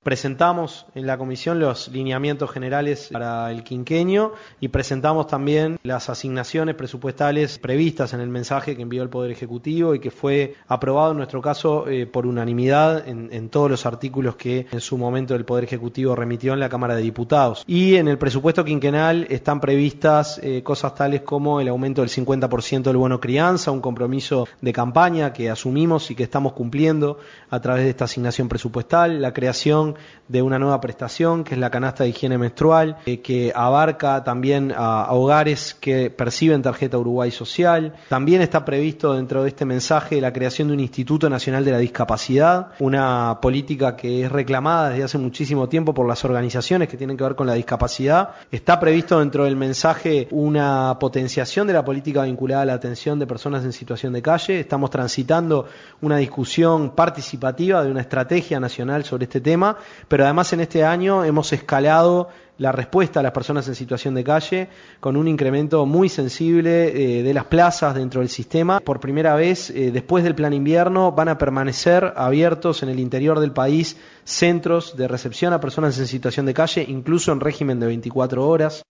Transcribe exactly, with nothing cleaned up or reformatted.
presentamos en la comisión los lineamientos generales para el quinquenio y presentamos también las asignaciones presupuestales previstas en el mensaje que envió el Poder Ejecutivo y que fue aprobado en nuestro caso eh, por unanimidad en, en todos los artículos que en su momento el Poder Ejecutivo remitió en la Cámara de Diputados. Y en el presupuesto quinquenal están previstas eh, cosas tales como el aumento del cincuenta por ciento del bono crianza, un compromiso de campaña que asumimos y que estamos cumpliendo a través de esta asignación presupuestal, la creación de una nueva prestación que es la canasta de higiene menstrual, eh, que abarca también a, a hogares que perciben tarjeta Uruguay Social. También está previsto dentro de este mensaje la creación de un Instituto Nacional de la Discapacidad, una política que es reclamada desde hace muchísimo tiempo por las organizaciones que tienen que ver con la discapacidad. Está previsto dentro del mensaje una potenciación de la política vinculada a la atención de personas en situación de calle. Estamos transitando una discusión participativa de una estrategia nacional sobre este tema, pero además en este año hemos escalado la respuesta a las personas en situación de calle con un incremento muy sensible eh, de las plazas dentro del sistema. Por primera vez, eh, después del plan invierno, van a permanecer abiertos en el interior del país centros de recepción a personas en situación de calle, incluso en régimen de veinticuatro horas.